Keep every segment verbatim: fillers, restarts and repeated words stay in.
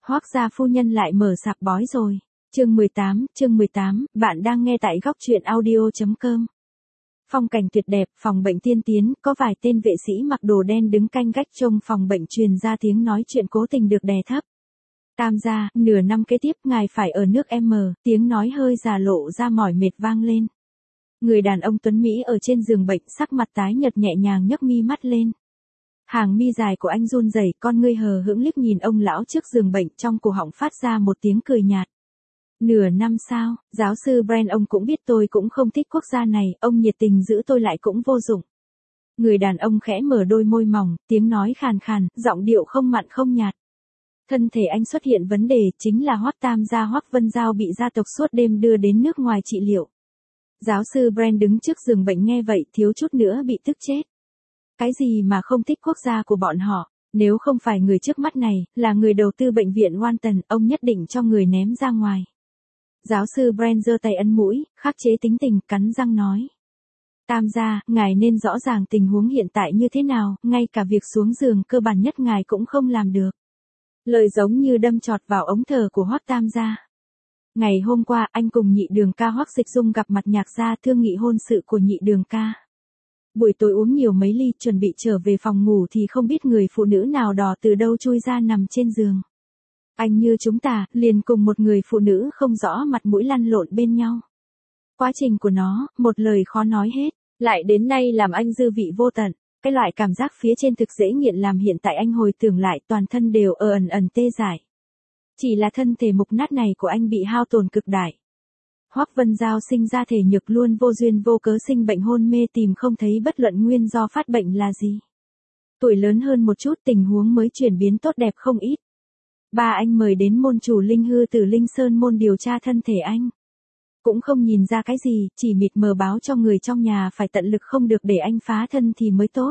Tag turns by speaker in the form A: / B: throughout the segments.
A: Hoác gia phu nhân lại mở sạp bói rồi. Chương mười tám, chương mười tám, bạn đang nghe tại góc truyện audio chấm com. Phong cảnh tuyệt đẹp, phòng bệnh tiên tiến, có vài tên vệ sĩ mặc đồ đen đứng canh gác trông phòng bệnh truyền ra tiếng nói chuyện cố tình được đè thấp. Tam gia, nửa năm kế tiếp ngài phải ở nước M, tiếng nói hơi già lộ ra mỏi mệt vang lên. Người đàn ông tuấn Mỹ ở trên giường bệnh sắc mặt tái nhợt nhẹ nhàng nhấc mi mắt lên. Hàng mi dài của anh run rẩy, con ngươi hờ hững liếc nhìn ông lão trước giường bệnh, trong cổ họng phát ra một tiếng cười nhạt. Nửa năm sao, giáo sư Brand ông cũng biết tôi cũng không thích quốc gia này, ông nhiệt tình giữ tôi lại cũng vô dụng. Người đàn ông khẽ mở đôi môi mỏng, tiếng nói khàn khàn, giọng điệu không mặn không nhạt. Thân thể anh xuất hiện vấn đề, chính là Hoắc Tam gia Hoắc Vân Giao bị gia tộc suốt đêm đưa đến nước ngoài trị liệu. Giáo sư Brand đứng trước giường bệnh nghe vậy thiếu chút nữa bị tức chết. Cái gì mà không thích quốc gia của bọn họ, nếu không phải người trước mắt này, là người đầu tư bệnh viện Walton, ông nhất định cho người ném ra ngoài. Giáo sư Brand giơ tay ấn mũi, khắc chế tính tình, cắn răng nói. Tam gia, ngài nên rõ ràng tình huống hiện tại như thế nào, ngay cả việc xuống giường cơ bản nhất ngài cũng không làm được. Lời giống như đâm chọt vào ống thở của Hoắc Tam gia. Ngày hôm qua, anh cùng nhị đường ca Hoắc Dịch Dung gặp mặt Nhạc gia thương nghị hôn sự của nhị đường ca. Buổi tối uống nhiều mấy ly, chuẩn bị trở về phòng ngủ thì không biết người phụ nữ nào đỏ từ đâu chui ra nằm trên giường. Anh như chúng ta, liền cùng một người phụ nữ không rõ mặt mũi lăn lộn bên nhau. Quá trình của nó, một lời khó nói hết, lại đến nay làm anh dư vị vô tận. Cái loại cảm giác phía trên thực dễ nghiện làm hiện tại anh hồi tưởng lại toàn thân đều ở ẩn ẩn tê dại. Chỉ là thân thể mục nát này của anh bị hao tổn cực đại. Hoắc Vân Giao sinh ra thể nhược luôn vô duyên vô cớ sinh bệnh hôn mê tìm không thấy bất luận nguyên do phát bệnh là gì. Tuổi lớn hơn một chút tình huống mới chuyển biến tốt đẹp không ít. Ba anh mời đến môn chủ Linh Hư từ Linh Sơn môn điều tra thân thể anh. Cũng không nhìn ra cái gì, chỉ mịt mờ báo cho người trong nhà phải tận lực không được để anh phá thân thì mới tốt.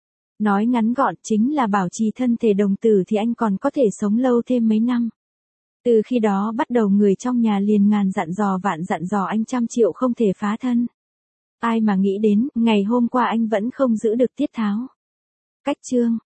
A: Nói ngắn gọn chính là bảo trì thân thể đồng tử thì anh còn có thể sống lâu thêm mấy năm. Từ khi đó bắt đầu người trong nhà liền ngàn dặn dò vạn dặn dò anh trăm triệu không thể phá thân. Ai mà nghĩ đến, ngày hôm qua anh vẫn không giữ được tiết tháo. Cách chương,